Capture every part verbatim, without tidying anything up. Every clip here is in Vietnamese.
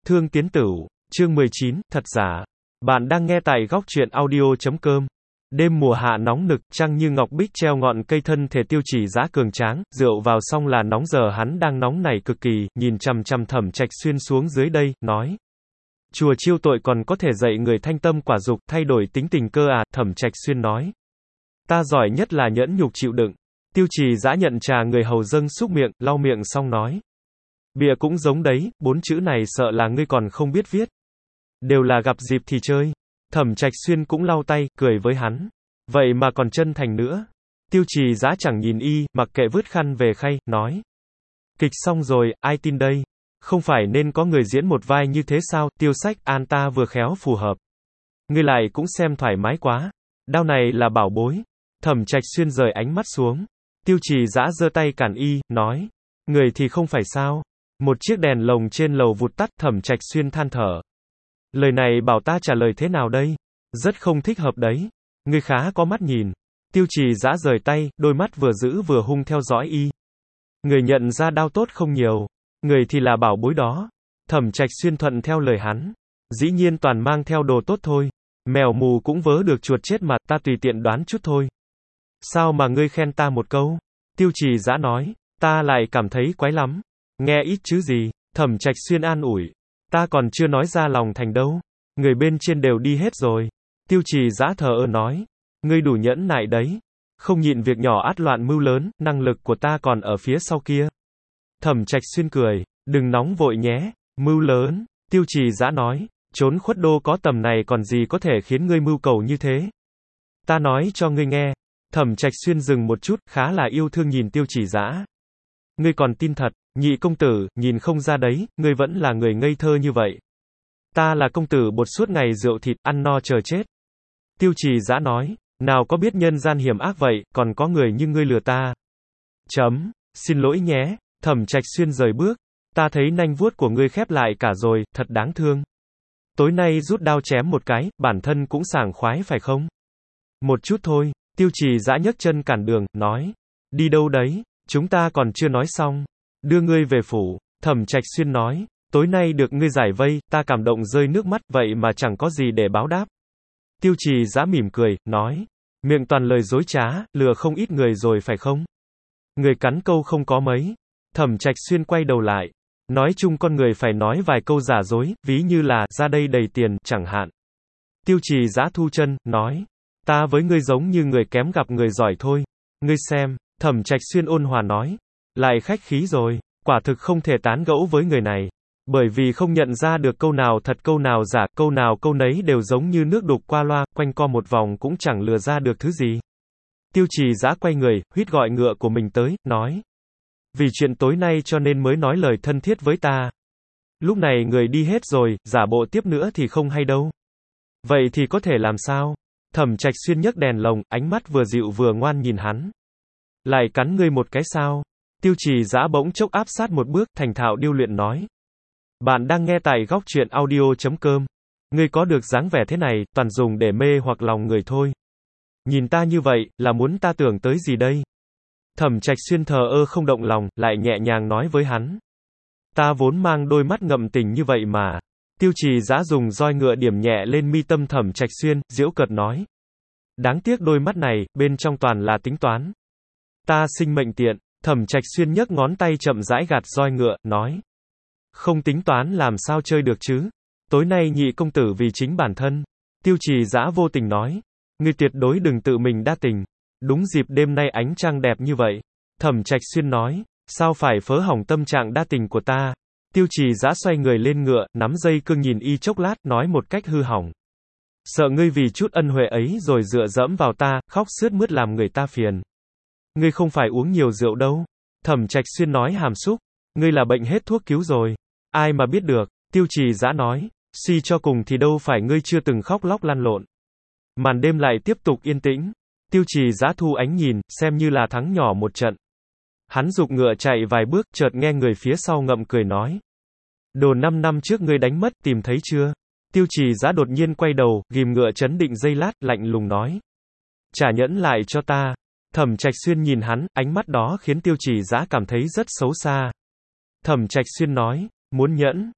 Thương Tiến Tửu, chương mười chín, thật giả. Bạn đang nghe tại góc truyện audio chấm com. Đêm mùa hạ nóng nực, trăng như ngọc bích treo ngọn cây, thân thể Tiêu Chỉ Dã cường tráng, rượu vào xong là nóng, giờ hắn đang nóng nảy cực kỳ, nhìn chằm chằm Thẩm Trạch Xuyên xuống dưới đây, nói: "Chùa chiêu tội còn có thể dạy người thanh tâm quả dục, thay đổi tính tình cơ à?" Thẩm Trạch Xuyên nói: "Ta giỏi nhất là nhẫn nhục chịu đựng." Tiêu Chỉ Dã nhận trà người hầu dâng xúc miệng, lau miệng xong nói: "Bịa cũng giống đấy, bốn chữ này sợ là ngươi còn không biết viết. Đều là gặp dịp thì chơi." Thẩm Trạch Xuyên cũng lau tay, cười với hắn: "Vậy mà còn chân thành nữa." Tiêu Chỉ Dã chẳng nhìn y, mặc kệ vứt khăn về khay, nói: "Kịch xong rồi, ai tin đây? Không phải nên có người diễn một vai như thế sao? Tiêu sách, an ta vừa khéo phù hợp. Ngươi lại cũng xem thoải mái quá. Đao này là bảo bối." Thẩm Trạch Xuyên rời ánh mắt xuống. Tiêu Chỉ Dã giơ tay cản y, nói: "Người thì không phải sao?" Một chiếc đèn lồng trên lầu vụt tắt, Thẩm Trạch Xuyên than thở: "Lời này bảo ta trả lời thế nào đây? Rất không thích hợp đấy. Ngươi khá có mắt nhìn." Tiêu Chỉ Dã rời tay, đôi mắt vừa dữ vừa hung theo dõi y. "Người nhận ra đao tốt không nhiều. Người thì là bảo bối đó." Thẩm Trạch Xuyên thuận theo lời hắn: "Dĩ nhiên toàn mang theo đồ tốt thôi. Mèo mù cũng vớ được chuột chết mà, ta tùy tiện đoán chút thôi." "Sao mà ngươi khen ta một câu?" Tiêu Chỉ Dã nói: "Ta lại cảm thấy quái lắm." "Nghe ít chứ gì." Thẩm Trạch Xuyên an ủi: "Ta còn chưa nói ra lòng thành đâu. Người bên trên đều đi hết rồi." Tiêu Chỉ Dã thờ ơ nói: "Ngươi đủ nhẫn nại đấy. Không nhịn việc nhỏ ắt loạn mưu lớn, năng lực của ta còn ở phía sau kia." Thẩm Trạch Xuyên cười: "Đừng nóng vội nhé. Mưu lớn." Tiêu Chỉ Dã nói: "Trốn khuất đô có tầm này còn gì có thể khiến ngươi mưu cầu như thế. Ta nói cho ngươi nghe." Thẩm Trạch Xuyên dừng một chút, khá là yêu thương nhìn Tiêu Chỉ Dã: "Ngươi còn tin thật? Nhị công tử, nhìn không ra đấy, ngươi vẫn là người ngây thơ như vậy. Ta là công tử bột suốt ngày rượu thịt, ăn no chờ chết." Tiêu Chỉ Dã nói: "Nào có biết nhân gian hiểm ác vậy, còn có người như ngươi lừa ta." Chấm. "Xin lỗi nhé." Thẩm Trạch Xuyên rời bước: "Ta thấy nanh vuốt của ngươi khép lại cả rồi, thật đáng thương. Tối nay rút đao chém một cái, bản thân cũng sảng khoái phải không?" "Một chút thôi." Tiêu Chỉ Dã nhấc chân cản đường, nói: "Đi đâu đấy? Chúng ta còn chưa nói xong. Đưa ngươi về phủ." Thẩm Trạch Xuyên nói: "Tối nay được ngươi giải vây, ta cảm động rơi nước mắt, vậy mà chẳng có gì để báo đáp." Tiêu Chỉ Dã mỉm cười, nói: "Miệng toàn lời dối trá, lừa không ít người rồi phải không? Người cắn câu không có mấy." Thẩm Trạch Xuyên quay đầu lại: "Nói chung con người phải nói vài câu giả dối, ví như là, ra đây đầy tiền, chẳng hạn." Tiêu Chỉ Dã thu chân, nói: "Ta với ngươi giống như người kém gặp người giỏi thôi. Ngươi xem." Thẩm Trạch Xuyên ôn hòa nói: "Lại khách khí rồi, quả thực không thể tán gẫu với người này. Bởi vì không nhận ra được câu nào thật câu nào giả, câu nào câu nấy đều giống như nước đục qua loa, quanh co một vòng cũng chẳng lừa ra được thứ gì." Tiêu Chỉ Dã quay người, huýt gọi ngựa của mình tới, nói: "Vì chuyện tối nay cho nên mới nói lời thân thiết với ta. Lúc này người đi hết rồi, giả bộ tiếp nữa thì không hay đâu." "Vậy thì có thể làm sao?" Thẩm Trạch Xuyên nhấc đèn lồng, ánh mắt vừa dịu vừa ngoan nhìn hắn: "Lại cắn ngươi một cái sao?" Tiêu Chỉ Dã bỗng chốc áp sát một bước, thành thạo điêu luyện nói: "Bạn đang nghe tại góc truyện audio chấm com. Ngươi có được dáng vẻ thế này, toàn dùng để mê hoặc lòng người thôi. Nhìn ta như vậy, là muốn ta tưởng tới gì đây?" Thẩm Trạch Xuyên thờ ơ không động lòng, lại nhẹ nhàng nói với hắn: "Ta vốn mang đôi mắt ngậm tình như vậy mà." Tiêu Chỉ Dã dùng roi ngựa điểm nhẹ lên mi tâm Thẩm Trạch Xuyên, giễu cợt nói: "Đáng tiếc đôi mắt này, bên trong toàn là tính toán. Ta sinh mệnh tiện." Thẩm Trạch Xuyên nhấc ngón tay chậm rãi gạt roi ngựa, nói: "Không tính toán làm sao chơi được chứ? Tối nay nhị công tử vì chính bản thân." Tiêu Chỉ Dã vô tình nói: "Ngươi tuyệt đối đừng tự mình đa tình. Đúng dịp đêm nay ánh trăng đẹp như vậy." Thẩm Trạch Xuyên nói: "Sao phải phớ hỏng tâm trạng đa tình của ta?" Tiêu Chỉ Dã xoay người lên ngựa, nắm dây cương nhìn y chốc lát, nói một cách hư hỏng: "Sợ ngươi vì chút ân huệ ấy rồi dựa dẫm vào ta, khóc sướt mướt làm người ta phiền. Ngươi không phải uống nhiều rượu đâu." Thẩm Trạch Xuyên nói hàm xúc: "Ngươi là bệnh hết thuốc cứu rồi." "Ai mà biết được." Tiêu Chỉ Dã nói: "Suy cho cùng thì đâu phải ngươi chưa từng khóc lóc lăn lộn." Màn đêm lại tiếp tục yên tĩnh. Tiêu Chỉ Dã thu ánh nhìn, xem như là thắng nhỏ một trận. Hắn giục ngựa chạy vài bước, chợt nghe người phía sau ngậm cười nói: "Đồ năm năm trước ngươi đánh mất, tìm thấy chưa?" Tiêu Chỉ Dã đột nhiên quay đầu, ghim ngựa chấn định giây lát, lạnh lùng nói: "Trả nhẫn lại cho ta." Thẩm Trạch Xuyên nhìn hắn, ánh mắt đó khiến Tiêu Chỉ Dã cảm thấy rất xấu xa. Thẩm Trạch Xuyên nói: "Muốn nhẫn?"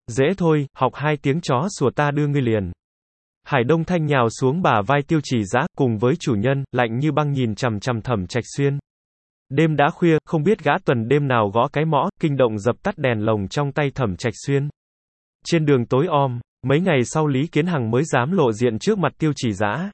Dễ thôi, học hai tiếng chó sủa ta đưa ngươi liền. Hải Đông Thanh nhào xuống bả vai Tiêu Chỉ Dã, cùng với chủ nhân, lạnh như băng nhìn chằm chằm Thẩm Trạch Xuyên. Đêm đã khuya, không biết gã tuần đêm nào gõ cái mõ, kinh động dập tắt đèn lồng trong tay Thẩm Trạch Xuyên. Trên đường tối om, mấy ngày sau Lý Kiến Hằng mới dám lộ diện trước mặt Tiêu Chỉ Dã.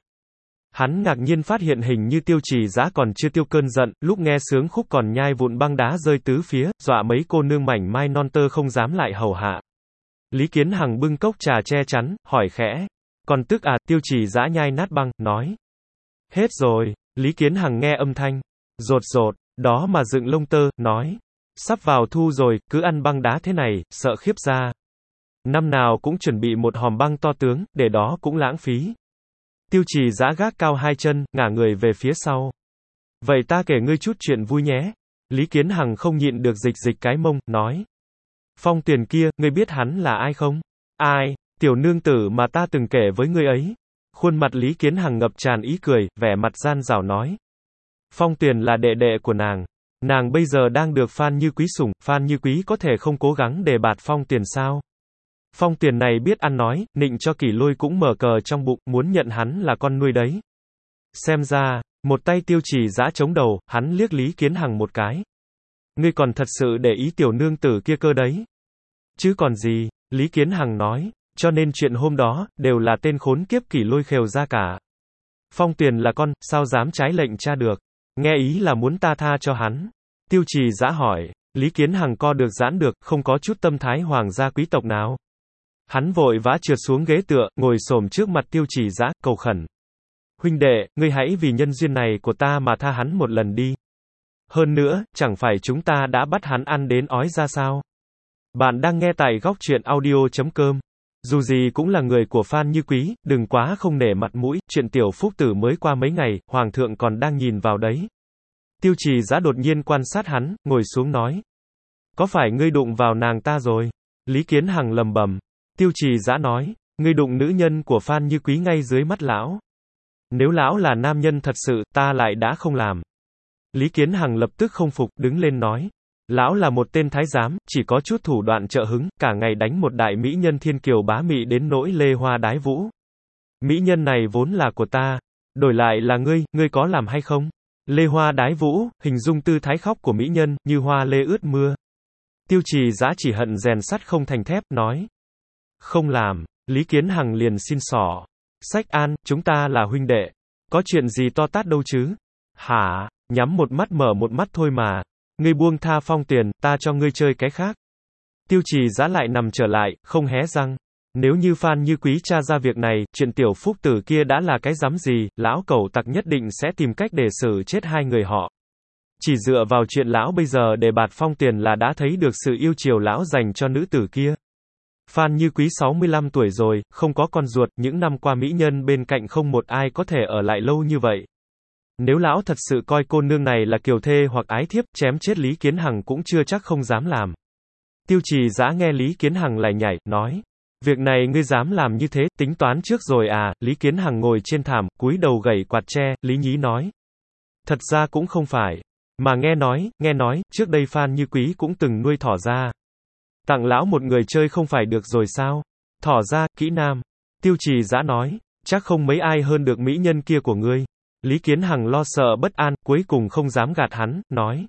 Hắn ngạc nhiên phát hiện hình như Tiêu Chỉ Dã còn chưa tiêu cơn giận, lúc nghe sướng khúc còn nhai vụn băng đá rơi tứ phía, dọa mấy cô nương mảnh mai non tơ không dám lại hầu hạ. Lý Kiến Hằng bưng cốc trà che chắn, hỏi khẽ. Còn tức à? Tiêu Chỉ Dã nhai nát băng, nói. Hết rồi. Lý Kiến Hằng nghe âm thanh. Rột rột, đó mà dựng lông tơ, nói. Sắp vào thu rồi, cứ ăn băng đá thế này, sợ khiếp da. Năm nào cũng chuẩn bị một hòm băng to tướng, để đó cũng lãng phí. Tiêu Chỉ Dã gác cao hai chân, ngả người về phía sau. Vậy ta kể ngươi chút chuyện vui nhé. Lý Kiến Hằng không nhịn được dịch dịch cái mông, nói. Phong Tuyền kia, ngươi biết hắn là ai không? Ai? Tiểu nương tử mà ta từng kể với ngươi ấy. Khuôn mặt Lý Kiến Hằng ngập tràn ý cười, vẻ mặt gian dảo nói. Phong Tuyền là đệ đệ của nàng. Nàng bây giờ đang được Phan Như Quý sủng, Phan Như Quý có thể không cố gắng đề bạt Phong Tuyền sao? Phong Tuyền này biết ăn nói, nịnh cho Kỷ Lôi cũng mở cờ trong bụng, muốn nhận hắn là con nuôi đấy. Xem ra, một tay Tiêu Chỉ Dã chống đầu, hắn liếc Lý Kiến Hằng một cái. Ngươi còn thật sự để ý tiểu nương tử kia cơ đấy. Chứ còn gì, Lý Kiến Hằng nói, cho nên chuyện hôm đó, đều là tên khốn kiếp Kỷ Lôi khều ra cả. Phong Tuyền là con, sao dám trái lệnh cha được. Nghe ý là muốn ta tha cho hắn. Tiêu Chỉ Dã hỏi, Lý Kiến Hằng co được giãn được, không có chút tâm thái hoàng gia quý tộc nào. Hắn vội vã trượt xuống ghế tựa, ngồi xổm trước mặt Tiêu Chỉ Dã, cầu khẩn. Huynh đệ, ngươi hãy vì nhân duyên này của ta mà tha hắn một lần đi. Hơn nữa, chẳng phải chúng ta đã bắt hắn ăn đến ói ra sao? Bạn đang nghe tại góc truyện audio chấm com. Dù gì cũng là người của Phan Như Quý, đừng quá không nể mặt mũi, chuyện tiểu phúc tử mới qua mấy ngày, hoàng thượng còn đang nhìn vào đấy. Tiêu Chỉ Dã đột nhiên quan sát hắn, ngồi xuống nói. Có phải ngươi đụng vào nàng ta rồi? Lý Kiến Hằng lầm bầm. Tiêu Chỉ Dã nói, ngươi đụng nữ nhân của Phan Như Quý ngay dưới mắt lão. Nếu lão là nam nhân thật sự, ta lại đã không làm. Lý Kiến Hằng lập tức không phục, đứng lên nói. Lão là một tên thái giám, chỉ có chút thủ đoạn trợ hứng, cả ngày đánh một đại mỹ nhân thiên kiều bá mị đến nỗi lê hoa đái vũ. Mỹ nhân này vốn là của ta, đổi lại là ngươi, ngươi có làm hay không? Lê hoa đái vũ, hình dung tư thái khóc của mỹ nhân, như hoa lê ướt mưa. Tiêu Chỉ Dã chỉ hận rèn sắt không thành thép, nói. Không làm. Lý Kiến Hằng liền xin xỏ. Sách an, chúng ta là huynh đệ. Có chuyện gì to tát đâu chứ? Hả? Nhắm một mắt mở một mắt thôi mà. Ngươi buông tha Phong Tuyền, ta cho ngươi chơi cái khác. Tiêu Chỉ Dã lại nằm trở lại, không hé răng. Nếu như Phan Như Quý tra ra việc này, chuyện tiểu phúc tử kia đã là cái rắm gì, lão cẩu tặc nhất định sẽ tìm cách để xử chết hai người họ. Chỉ dựa vào chuyện lão bây giờ để bạt Phong Tuyền là đã thấy được sự yêu chiều lão dành cho nữ tử kia. Phan Như Quý sáu mươi lăm tuổi rồi, không có con ruột, những năm qua mỹ nhân bên cạnh không một ai có thể ở lại lâu như vậy. Nếu lão thật sự coi cô nương này là kiều thê hoặc ái thiếp, chém chết Lý Kiến Hằng cũng chưa chắc không dám làm. Tiêu Chỉ Dã nghe Lý Kiến Hằng lại nhảy, nói. Việc này ngươi dám làm như thế, tính toán trước rồi à? Lý Kiến Hằng ngồi trên thảm, cúi đầu gẩy quạt tre, Lý nhí nói. Thật ra cũng không phải. Mà nghe nói, nghe nói, trước đây Phan Như Quý cũng từng nuôi thỏ ra. Tặng lão một người chơi không phải được rồi sao? Thỏ ra, kỹ nam. Tiêu Chỉ Dã nói, chắc không mấy ai hơn được mỹ nhân kia của ngươi. Lý Kiến Hằng lo sợ bất an, cuối cùng không dám gạt hắn, nói.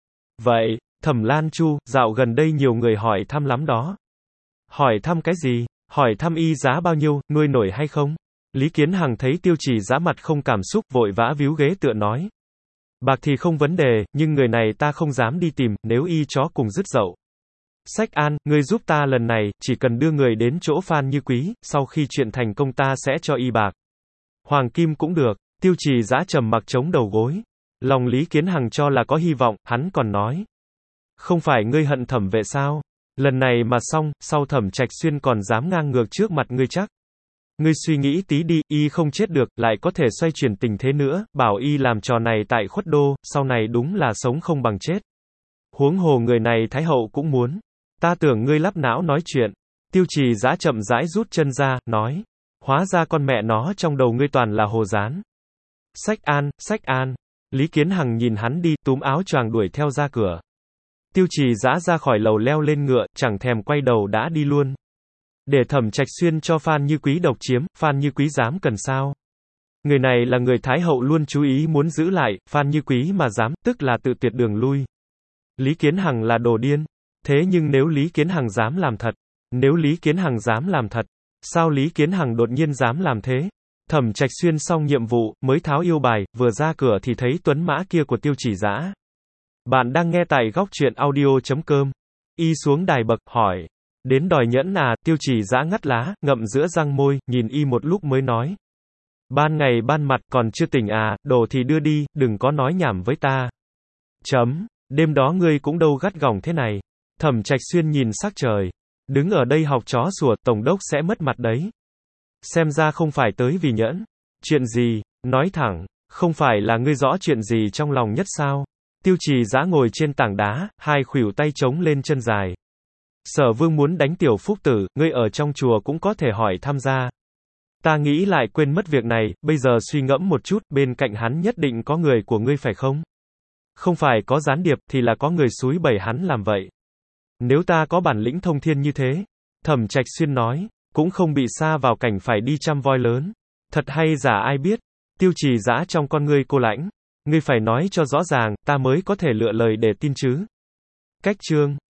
Vậy, Thẩm Lan Chu, dạo gần đây nhiều người hỏi thăm lắm đó. Hỏi thăm cái gì? Hỏi thăm y giá bao nhiêu, nuôi nổi hay không? Lý Kiến Hằng thấy Tiêu Chỉ Dã mặt không cảm xúc, vội vã víu ghế tựa nói. Bạc thì không vấn đề, nhưng người này ta không dám đi tìm, nếu y chó cùng dứt dậu. Sách an, ngươi giúp ta lần này, chỉ cần đưa người đến chỗ Phan Như Quý, sau khi chuyện thành công ta sẽ cho y bạc. Hoàng kim cũng được. Tiêu Chỉ Dã trầm mặc chống đầu gối. Lòng Lý Kiến Hằng cho là có hy vọng, hắn còn nói. Không phải ngươi hận Thẩm Vệ sao? Lần này mà xong, sau Thẩm Trạch Xuyên còn dám ngang ngược trước mặt ngươi chắc. Ngươi suy nghĩ tí đi, y không chết được, lại có thể xoay chuyển tình thế nữa, bảo y làm trò này tại Khuất Đô, sau này đúng là sống không bằng chết. Huống hồ người này Thái Hậu cũng muốn. Ta tưởng ngươi lắp não nói chuyện. Tiêu Chỉ Dã chậm rãi rút chân ra, nói. Hóa ra con mẹ nó trong đầu ngươi toàn là hồ dán. Sách an, sách an. Lý Kiến Hằng nhìn hắn đi, túm áo choàng đuổi theo ra cửa. Tiêu Chỉ Dã ra khỏi lầu leo lên ngựa, chẳng thèm quay đầu đã đi luôn. Để Thẩm Trạch Xuyên cho Phan Như Quý độc chiếm, Phan Như Quý dám cần sao? Người này là người Thái Hậu luôn chú ý muốn giữ lại, Phan Như Quý mà dám, tức là tự tuyệt đường lui. Lý Kiến Hằng là đồ điên. Thế nhưng nếu Lý Kiến Hằng dám làm thật, nếu Lý Kiến Hằng dám làm thật, sao Lý Kiến Hằng đột nhiên dám làm thế? Thẩm Trạch Xuyên xong nhiệm vụ, mới tháo yêu bài, vừa ra cửa thì thấy tuấn mã kia của Tiêu Chỉ Dã. Bạn đang nghe tại góc truyện audio chấm com. Y xuống đài bậc, hỏi. Đến đòi nhẫn à, Tiêu Chỉ Dã ngắt lá, ngậm giữa răng môi, nhìn Y một lúc mới nói. Ban ngày ban mặt, còn chưa tỉnh à, đồ thì đưa đi, đừng có nói nhảm với ta. Chấm, đêm đó ngươi cũng đâu gắt gỏng thế này. Thẩm Trạch Xuyên nhìn sắc trời. Đứng ở đây học chó sủa, tổng đốc sẽ mất mặt đấy. Xem ra không phải tới vì nhẫn. Chuyện gì, nói thẳng, không phải là ngươi rõ chuyện gì trong lòng nhất sao? Tiêu Chỉ Dã ngồi trên tảng đá, hai khuỷu tay chống lên chân dài. Sở Vương muốn đánh tiểu phúc tử, ngươi ở trong chùa cũng có thể hỏi tham gia. Ta nghĩ lại quên mất việc này, bây giờ suy ngẫm một chút, bên cạnh hắn nhất định có người của ngươi phải không? Không phải có gián điệp, thì là có người xúi bẩy hắn làm vậy. Nếu ta có bản lĩnh thông thiên như thế, Thẩm Trạch Xuyên nói, cũng không bị sa vào cảnh phải đi chăm voi lớn. Thật hay giả ai biết. Tiêu Chỉ Dã trong con ngươi cô lãnh. Ngươi phải nói cho rõ ràng, ta mới có thể lựa lời để tin chứ. Cách chương